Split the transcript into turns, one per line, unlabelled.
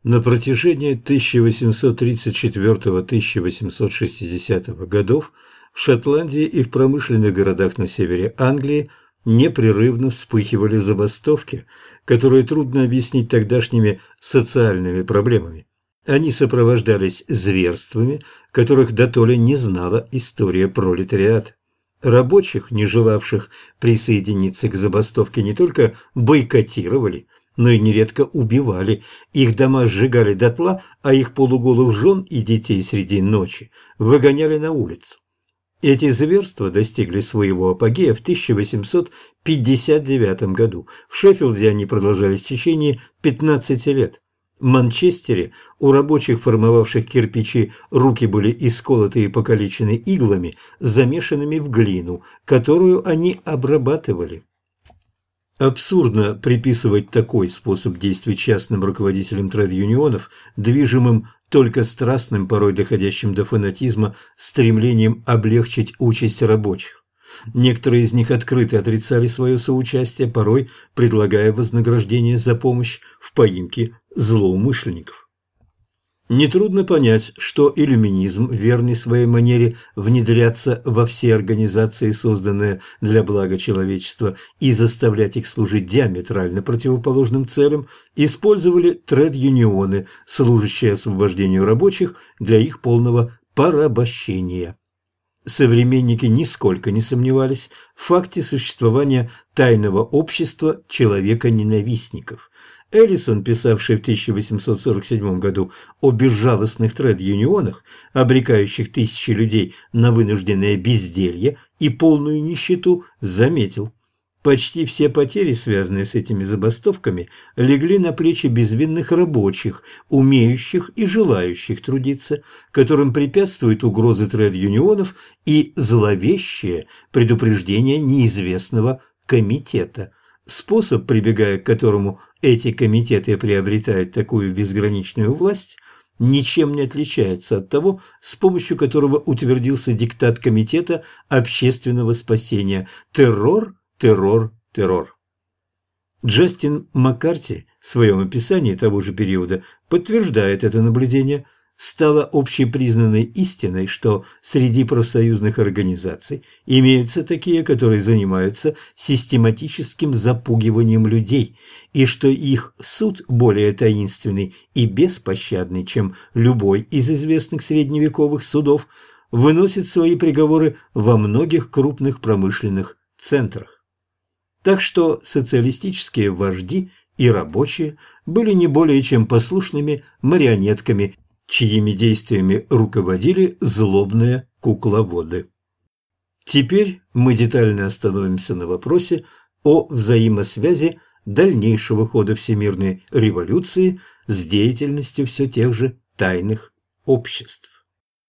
На протяжении 1834-1860 годов в Шотландии и в промышленных городах на севере Англии непрерывно вспыхивали забастовки, которые трудно объяснить тогдашними социальными проблемами. Они сопровождались зверствами, которых дотоле не знала история пролетариата. Рабочих, не желавших присоединиться к забастовке, не только бойкотировали, но и нередко убивали. Их дома сжигали дотла, а их полуголых жен и детей среди ночи выгоняли на улицу. Эти зверства достигли своего апогея в 1859 году. В Шеффилде они продолжались в течение 15 лет. В Манчестере у рабочих, формовавших кирпичи, руки были исколоты и покалечены иглами, замешанными в глину, которую они обрабатывали. Абсурдно приписывать такой способ действий частным руководителям тред-юнионов, движимым только страстным, порой доходящим до фанатизма, стремлением облегчить участь рабочих. Некоторые из них открыто отрицали свое соучастие, порой предлагая вознаграждение за помощь в поимке злоумышленников. Нетрудно понять, что иллюминизм, верный своей манере внедряться во все организации, созданные для блага человечества, и заставлять их служить диаметрально противоположным целям, использовали тред-юнионы, служащие освобождению рабочих для их полного порабощения. Современники нисколько не сомневались в факте существования тайного общества человека-ненавистников. Эллисон, писавший в 1847 году о безжалостных тред-юнионах, обрекающих тысячи людей на вынужденное безделье и полную нищету, заметил: почти все потери, связанные с этими забастовками, легли на плечи безвинных рабочих, умеющих и желающих трудиться, которым препятствуют угрозы тред-юнионов и зловещее предупреждение неизвестного комитета. Способ, прибегая к которому эти комитеты приобретают такую безграничную власть, ничем не отличается от того, с помощью которого утвердился диктат Комитета общественного спасения: террор, террор, террор. Джастин Маккарти в своем описании того же периода подтверждает это наблюдение. Стало общепризнанной истиной, что среди профсоюзных организаций имеются такие, которые занимаются систематическим запугиванием людей, и что их суд более таинственный и беспощадный, чем любой из известных средневековых судов, выносит свои приговоры во многих крупных промышленных центрах. Так что социалистические вожди и рабочие были не более чем послушными марионетками, чьими действиями руководили злобные кукловоды. Теперь мы детально остановимся на вопросе о взаимосвязи дальнейшего хода всемирной революции с деятельностью все тех же тайных обществ.